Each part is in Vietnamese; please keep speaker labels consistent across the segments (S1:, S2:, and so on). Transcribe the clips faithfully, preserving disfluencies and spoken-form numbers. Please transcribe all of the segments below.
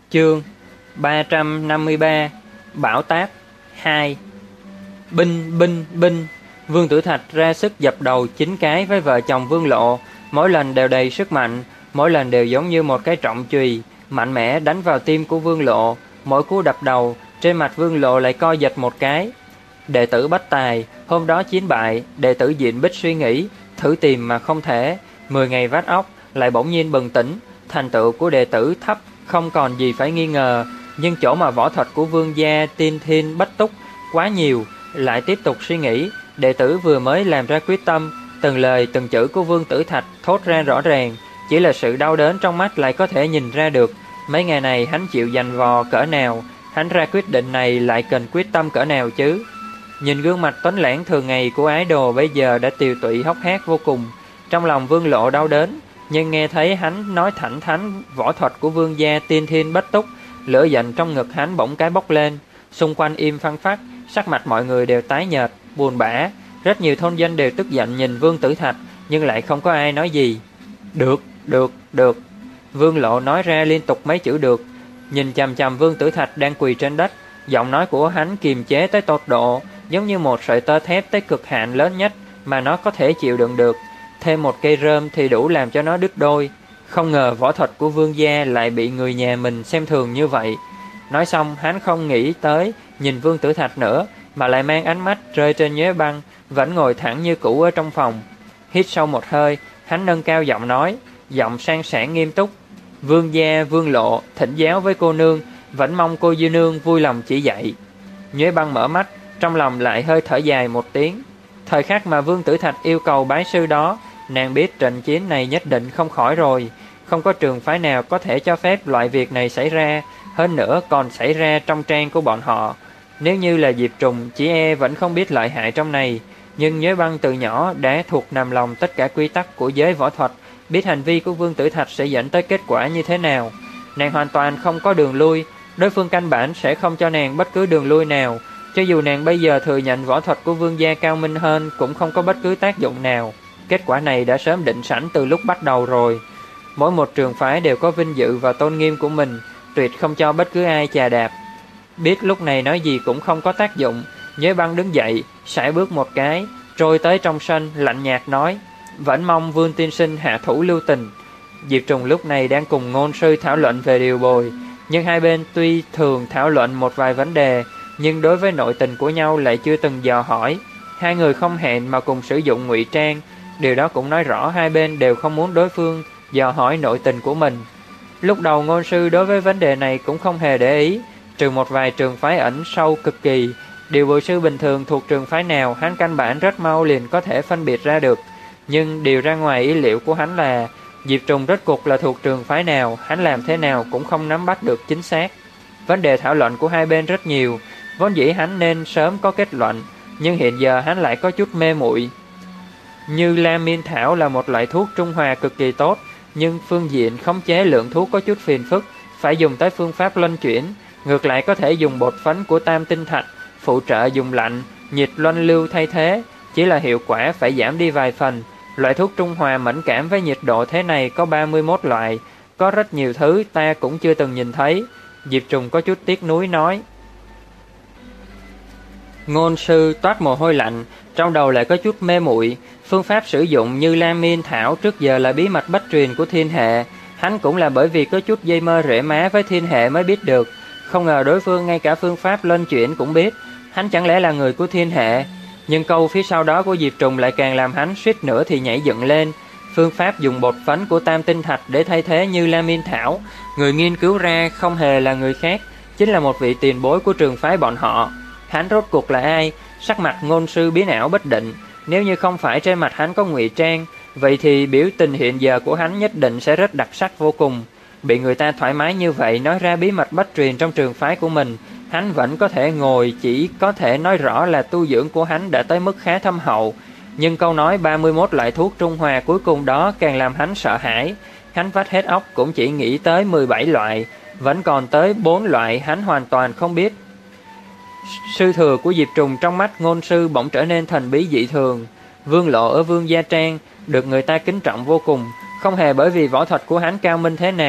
S1: Chương ba trăm năm mươi ba. Bảo táp hai. Binh binh binh. Vương Tử Thạch ra sức dập đầu chín cái với vợ chồng Vương Lộ, mỗi lần đều đầy sức mạnh, mỗi lần đều giống như một cái trọng chùy mạnh mẽ đánh vào tim của Vương Lộ. Mỗi cú đập đầu, trên mặt Vương Lộ lại co giật một cái. Đệ tử Bách Tài hôm đó chiến bại. Đệ tử Diện Bích suy nghĩ, thử tìm mà không thể. Mười ngày vắt óc lại bỗng nhiên bừng tỉnh. Thành tựu của đệ tử thấp không còn gì phải nghi ngờ, nhưng chỗ mà võ thuật của Vương gia Tiên Thiên Bách Túc quá nhiều. Lại tiếp tục suy nghĩ, đệ tử vừa mới làm ra quyết tâm. Từng lời từng chữ của Vương Tử Thạch thốt ra rõ ràng, chỉ là sự đau đớn trong mắt lại có thể nhìn ra được. Mấy ngày này hắn chịu dằn vò cỡ nào, hắn ra quyết định này lại cần quyết tâm cỡ nào chứ. Nhìn gương mặt tuấn lãng thường ngày của ái đồ bây giờ đã tiều tụy hốc hác vô cùng. Trong lòng Vương Lộ đau đớn, nhưng nghe thấy hắn nói thẳng thắn võ thuật của Vương gia Tiên Thiên Bách Túc, lửa giận trong ngực hắn bỗng cái bốc lên. Xung quanh im phăng phắc, sắc mặt mọi người đều tái nhợt, buồn bã. Rất nhiều thôn dân đều tức giận nhìn Vương Tử Thạch, nhưng lại không có ai nói gì. Được, được, được. Vương Lộ nói ra liên tục mấy chữ được. Nhìn chằm chằm Vương Tử Thạch đang quỳ trên đất, giọng nói của hắn kiềm chế tới tột độ, giống như một sợi tơ thép tới cực hạn lớn nhất mà nó có thể chịu đựng được. Thêm một cây rơm thì đủ làm cho nó đứt đôi. Không ngờ võ thuật của Vương gia lại bị người nhà mình xem thường như vậy. Nói xong hắn không nghĩ tới nhìn Vương Tử Thạch nữa, mà lại mang ánh mắt rơi trên Nhuế Băng vẫn ngồi thẳng như cũ ở trong phòng. Hít sâu một hơi, hắn nâng cao giọng nói, giọng sang sảng nghiêm túc: Vương gia Vương Lộ thỉnh giáo với cô nương, vẫn mong cô dư nương vui lòng chỉ dạy. Nhuế Băng mở mắt, trong lòng lại hơi thở dài một tiếng. Thời khắc mà Vương Tử Thạch yêu cầu bái sư đó, nàng biết trận chiến này nhất định không khỏi rồi. Không có trường phái nào có thể cho phép loại việc này xảy ra, hơn nữa còn xảy ra trong trang của bọn họ. Nếu như là Diệp Trùng, chỉ e vẫn không biết lợi hại trong này. Nhưng Nhuế Băng từ nhỏ đã thuộc nằm lòng tất cả quy tắc của giới võ thuật, biết hành vi của Vương Tử Thạch sẽ dẫn tới kết quả như thế nào. Nàng hoàn toàn không có đường lui, đối phương căn bản sẽ không cho nàng bất cứ đường lui nào. Cho dù nàng bây giờ thừa nhận võ thuật của Vương gia cao minh hơn, cũng không có bất cứ tác dụng nào. Kết quả này đã sớm định sẵn từ lúc bắt đầu rồi. Mỗi một trường phái đều có vinh dự và tôn nghiêm của mình, tuyệt không cho bất cứ ai chà đạp. Biết lúc này nói gì cũng không có tác dụng, Nhuế Băng đứng dậy, sải bước một cái, trôi tới trong sân, lạnh nhạt nói: Vẫn mong Vương tiên sinh hạ thủ lưu tình. Diệp Trùng lúc này đang cùng ngôn sư thảo luận về điều bồi, nhưng hai bên tuy thường thảo luận một vài vấn đề, nhưng đối với nội tình của nhau lại chưa từng dò hỏi. Hai người không hẹn mà cùng sử dụng ngụy trang, điều đó cũng nói rõ hai bên đều không muốn đối phương dò hỏi nội tình của mình. Lúc đầu ngôn sư đối với vấn đề này cũng không hề để ý, trừ một vài trường phái ẩn sâu cực kỳ. Điều bồi sư bình thường thuộc trường phái nào hắn căn bản rất mau liền có thể phân biệt ra được. Nhưng điều ra ngoài ý liệu của hắn là Diệp Trùng rốt cuộc là thuộc trường phái nào, hắn làm thế nào cũng không nắm bắt được chính xác. Vấn đề thảo luận của hai bên rất nhiều, vốn dĩ hắn nên sớm có kết luận, nhưng hiện giờ hắn lại có chút mê muội. Như Lam Miên Thảo là một loại thuốc trung hòa cực kỳ tốt, nhưng phương diện khống chế lượng thuốc có chút phiền phức, phải dùng tới phương pháp luân chuyển. Ngược lại có thể dùng bột phấn của Tam Tinh Thạch, phụ trợ dùng lạnh, nhiệt luân lưu thay thế, chỉ là hiệu quả phải giảm đi vài phần. Loại thuốc trung hòa mẫn cảm với nhiệt độ thế này có ba mươi mốt loại, có rất nhiều thứ ta cũng chưa từng nhìn thấy. Diệp Trùng có chút tiếc nuối nói. Ngôn sư toát mồ hôi lạnh, trong đầu lại có chút mê muội. Phương pháp sử dụng Như Lam Miên Thảo trước giờ là bí mật bách truyền của thiên hệ, hắn cũng là bởi vì có chút dây mơ rễ má với thiên hệ mới biết được. Không ngờ đối phương ngay cả phương pháp luân chuyển cũng biết, hắn chẳng lẽ là người của thiên hệ. Nhưng câu phía sau đó của Diệp Trùng lại càng làm hắn suýt nữa thì nhảy dựng lên. Phương pháp dùng bột phấn của Tam Tinh Thạch để thay thế Như Lam Miên Thảo, người nghiên cứu ra không hề là người khác, chính là một vị tiền bối của trường phái bọn họ. Hắn rốt cuộc là ai? Sắc mặt ngôn sư biến ảo bất định. Nếu như không phải trên mặt hắn có ngụy trang, vậy thì biểu tình hiện giờ của hắn nhất định sẽ rất đặc sắc vô cùng. Bị người ta thoải mái như vậy nói ra bí mật bách truyền trong trường phái của mình, hắn vẫn có thể ngồi, chỉ có thể nói rõ là tu dưỡng của hắn đã tới mức khá thâm hậu. Nhưng câu nói ba mươi mốt loại thuốc trung hòa cuối cùng đó càng làm hắn sợ hãi. Hắn vắt hết óc cũng chỉ nghĩ tới mười bảy loại, vẫn còn tới bốn loại hắn hoàn toàn không biết. Sư thừa của Diệp Trùng trong mắt ngôn sư bỗng trở nên thần bí dị thường. Vương Lộ ở Vương Gia Trang được người ta kính trọng vô cùng, không hề bởi vì võ thuật của hắn cao minh thế nào,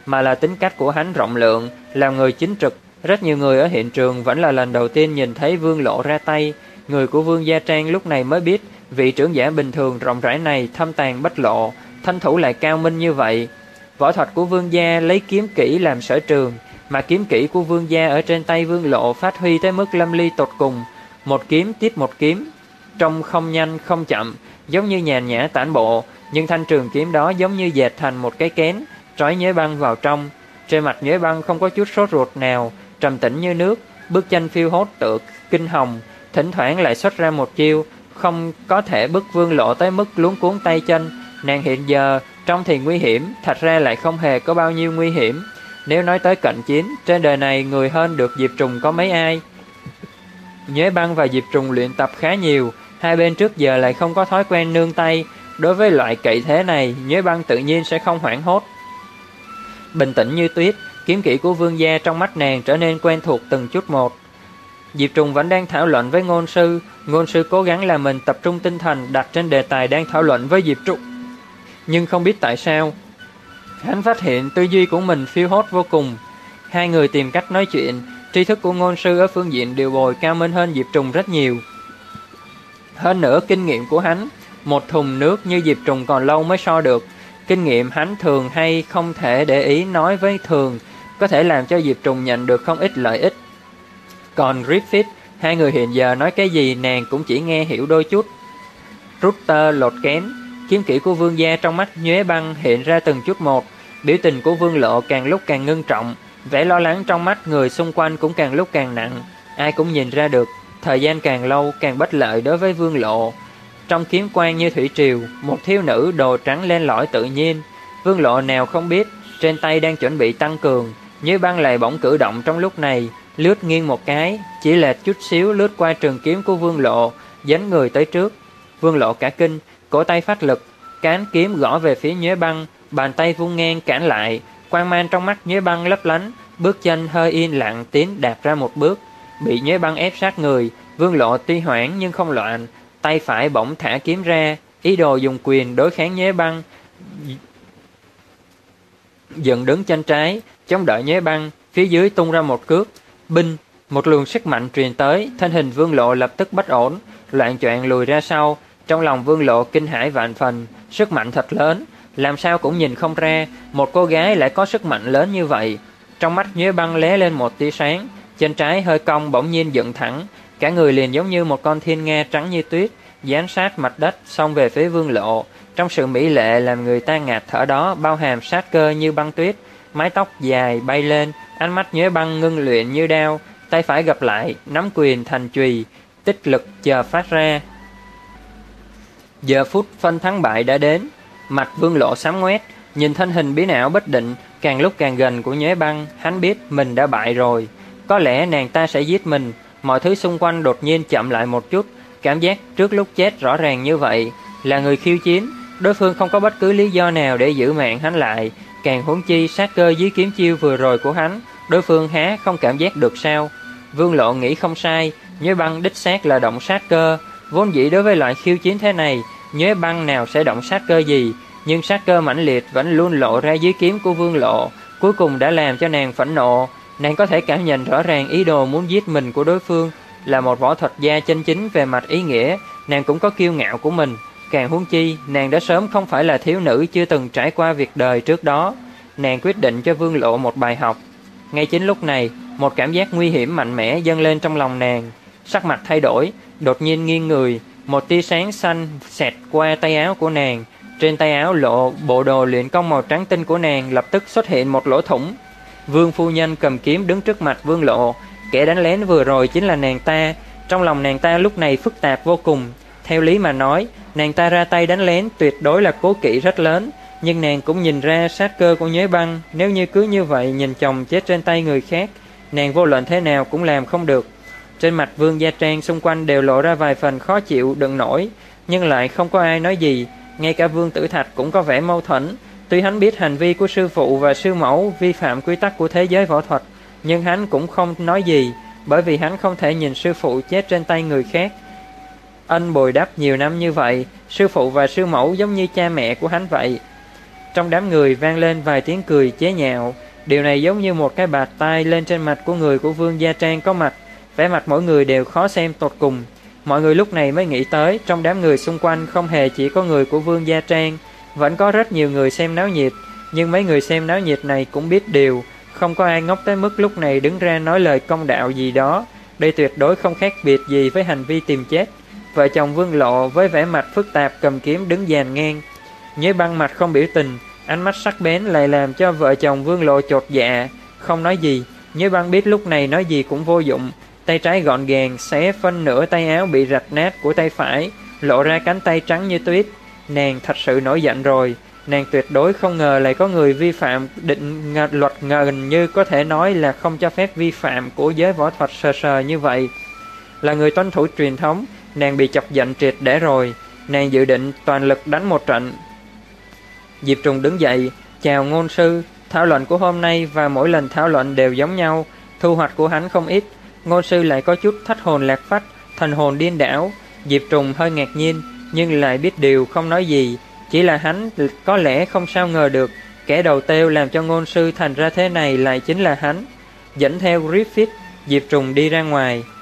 S1: mà là tính cách của hắn rộng lượng, làm người chính trực. Rất nhiều người ở hiện trường vẫn là lần đầu tiên nhìn thấy Vương Lộ ra tay. Người của Vương Gia Trang lúc này mới biết vị trưởng giả bình thường rộng rãi này thâm tàn bách lộ, thanh thủ lại cao minh như vậy. Võ thuật của Vương Gia lấy kiếm kỹ làm sở trường, mà kiếm kỹ của Vương Gia ở trên tay Vương Lộ phát huy tới mức lâm ly tột cùng. Một kiếm tiếp một kiếm, trông không nhanh không chậm, giống như nhàn nhã tản bộ, nhưng thanh trường kiếm đó giống như dệt thành một cái kén, trói Nhuế Băng vào trong. Trên mặt Nhuế Băng không có chút sốt ruột nào, trầm tĩnh như nước, bước chân phiêu hốt tựa kinh hồng, thỉnh thoảng lại xuất ra một chiêu, không có thể bức Vương Lộ tới mức luống cuống tay chân. Nàng hiện giờ trông thì nguy hiểm, thật ra lại không hề có bao nhiêu nguy hiểm. Nếu nói tới cận chiến, trên đời này người hơn được Diệp Trùng có mấy ai. Nhuế Băng và Diệp Trùng luyện tập khá nhiều, hai bên trước giờ lại không có thói quen nương tay. Đối với loại cậy thế này, Nhuế Băng tự nhiên sẽ không hoảng hốt. Bình tĩnh như tuyết, kiếm kỹ của Vương Gia trong mắt nàng trở nên quen thuộc từng chút một. Diệp Trùng vẫn đang thảo luận với ngôn sư. Ngôn sư cố gắng làm mình tập trung tinh thần đặt trên đề tài đang thảo luận với Diệp Trùng. Nhưng không biết tại sao, hắn phát hiện tư duy của mình phiêu hốt vô cùng. Hai người tìm cách nói chuyện, tri thức của ngôn sư ở phương diện điều bồi cao minh hơn Diệp Trùng rất nhiều. Hơn nữa kinh nghiệm của hắn, một thùng nước như Diệp Trùng còn lâu mới so được. Kinh nghiệm hắn thường hay không thể để ý nói với thường, có thể làm cho Diệp Trùng nhận được không ít lợi ích. Còn Griffith, hai người hiện giờ nói cái gì nàng cũng chỉ nghe hiểu đôi chút. Rút tơ lột kén, kiếm kỹ của Vương Gia trong mắt Nhuế Băng hiện ra từng chút một. Biểu tình của Vương Lộ càng lúc càng ngưng trọng, vẻ lo lắng trong mắt người xung quanh cũng càng lúc càng nặng. Ai cũng nhìn ra được, thời gian càng lâu càng bất lợi đối với Vương Lộ. Trong kiếm quang như thủy triều, một thiếu nữ đồ trắng len lỏi tự nhiên. Vương Lộ nào không biết, trên tay đang chuẩn bị tăng cường. Nhuế Băng lại bỗng cử động trong lúc này, lướt nghiêng một cái, chỉ lệch chút xíu lướt qua trường kiếm của Vương Lộ, dánh người tới trước. Vương Lộ cả kinh, cổ tay phát lực, cán kiếm gõ về phía Nhuế Băng, bàn tay vung ngang cản lại. Quang mang trong mắt Nhuế Băng lấp lánh, bước chân hơi yên lặng tiến đạp ra một bước. Bị Nhuế Băng ép sát người, Vương Lộ tuy hoảng nhưng không loạn, tay phải bỗng thả kiếm ra, ý đồ dùng quyền đối kháng Nhuế Băng. Dựng đứng chân trái, chống đỡ Nhuế Băng, phía dưới tung ra một cước. Binh, một luồng sức mạnh truyền tới, thân hình Vương Lộ lập tức bất ổn, loạng choạng lùi ra sau. Trong lòng Vương Lộ kinh hãi vạn phần, sức mạnh thật lớn, làm sao cũng nhìn không ra một cô gái lại có sức mạnh lớn như vậy. Trong mắt Nhuế Băng lóe lên một tia sáng, chân trái hơi cong bỗng nhiên dựng thẳng, cả người liền giống như một con thiên nga trắng như tuyết, dán sát mặt đất xông về phía Vương Lộ. Trong sự mỹ lệ làm người ta ngạt thở đó bao hàm sát cơ như băng tuyết, mái tóc dài bay lên, ánh mắt Nhuế Băng ngưng luyện như đao, tay phải gập lại, nắm quyền thành chùy, tích lực chờ phát ra. Giờ phút phân thắng bại đã đến, mặt Vương Lộ xám ngoét, nhìn thân hình biến ảo bất định càng lúc càng gần của Nhuế Băng, hắn biết mình đã bại rồi. Có lẽ nàng ta sẽ giết mình. Mọi thứ xung quanh đột nhiên chậm lại một chút, cảm giác trước lúc chết rõ ràng như vậy. Là người khiêu chiến, đối phương không có bất cứ lý do nào để giữ mạng hắn lại, càng huống chi sát cơ dưới kiếm chiêu vừa rồi của hắn, đối phương há không cảm giác được sao? Vương Lộ nghĩ không sai, Nhuế Băng đích xác là động sát cơ. Vốn dĩ đối với loại khiêu chiến thế này, Nhuế Băng nào sẽ động sát cơ gì, nhưng sát cơ mãnh liệt vẫn luôn lộ ra dưới kiếm của Vương Lộ, cuối cùng đã làm cho nàng phẫn nộ. Nàng có thể cảm nhận rõ ràng ý đồ muốn giết mình của đối phương. Là một võ thuật gia chân chính về mặt ý nghĩa, nàng cũng có kiêu ngạo của mình. Càng huống chi, nàng đã sớm không phải là thiếu nữ chưa từng trải qua việc đời trước đó. Nàng quyết định cho Vương Lộ một bài học. Ngay chính lúc này, một cảm giác nguy hiểm mạnh mẽ dâng lên trong lòng nàng. Sắc mặt thay đổi, đột nhiên nghiêng người, một tia sáng xanh xẹt qua tay áo của nàng. Trên tay áo lộ bộ đồ luyện công màu trắng tinh của nàng lập tức xuất hiện một lỗ thủng. Vương phu nhân cầm kiếm đứng trước mặt Vương Lộ, kẻ đánh lén vừa rồi chính là nàng ta. Trong lòng nàng ta lúc này phức tạp vô cùng. Theo lý mà nói, nàng ta ra tay đánh lén tuyệt đối là cố kỵ rất lớn, nhưng nàng cũng nhìn ra sát cơ của Nhuế Băng. Nếu như cứ như vậy nhìn chồng chết trên tay người khác, nàng vô luận thế nào cũng làm không được. Trên mặt Vương Gia Trang xung quanh đều lộ ra vài phần khó chịu đựng nổi, nhưng lại không có ai nói gì. Ngay cả Vương Tử Thạch cũng có vẻ mâu thuẫn. Tuy hắn biết hành vi của sư phụ và sư mẫu vi phạm quy tắc của thế giới võ thuật, nhưng hắn cũng không nói gì, bởi vì hắn không thể nhìn sư phụ chết trên tay người khác. Ân bồi đắp nhiều năm như vậy, sư phụ và sư mẫu giống như cha mẹ của hắn vậy. Trong đám người vang lên vài tiếng cười chế nhạo. Điều này giống như một cái bạt tai lên trên mặt của người của Vương Gia Trang có mặt. Vẻ mặt mỗi người đều khó xem tột cùng. Mọi người lúc này mới nghĩ tới, trong đám người xung quanh không hề chỉ có người của Vương Gia Trang, vẫn có rất nhiều người xem náo nhiệt. Nhưng mấy người xem náo nhiệt này cũng biết điều, không có ai ngốc tới mức lúc này đứng ra nói lời công đạo gì đó. Đây tuyệt đối không khác biệt gì với hành vi tìm chết. Vợ chồng Vương Lộ với vẻ mặt phức tạp cầm kiếm đứng dàn ngang. Nhớ Băng mặt không biểu tình, ánh mắt sắc bén lại làm cho vợ chồng Vương Lộ chột dạ, không nói gì. Nhớ Băng biết lúc này nói gì cũng vô dụng, tay trái gọn gàng xé phân nửa tay áo bị rạch nát của tay phải, lộ ra cánh tay trắng như tuyết. Nàng thật sự nổi giận rồi. Nàng tuyệt đối không ngờ lại có người vi phạm định luật gần như có thể nói là không cho phép vi phạm của giới võ thuật sờ sờ như vậy. Là người tuân thủ truyền thống, nàng bị chọc giận triệt để rồi. Nàng dự định toàn lực đánh một trận. Diệp Trùng đứng dậy, chào ngôn sư. Thảo luận của hôm nay và mỗi lần thảo luận đều giống nhau. Thu hoạch của hắn không ít. Ngôn sư lại có chút thất hồn lạc phách, thần hồn điên đảo. Diệp Trùng hơi ngạc nhiên, nhưng lại biết điều không nói gì. Chỉ là hắn có lẽ không sao ngờ được kẻ đầu têu làm cho ngôn sư thành ra thế này lại chính là hắn. Dẫn theo Griffith, Diệp Trùng đi ra ngoài.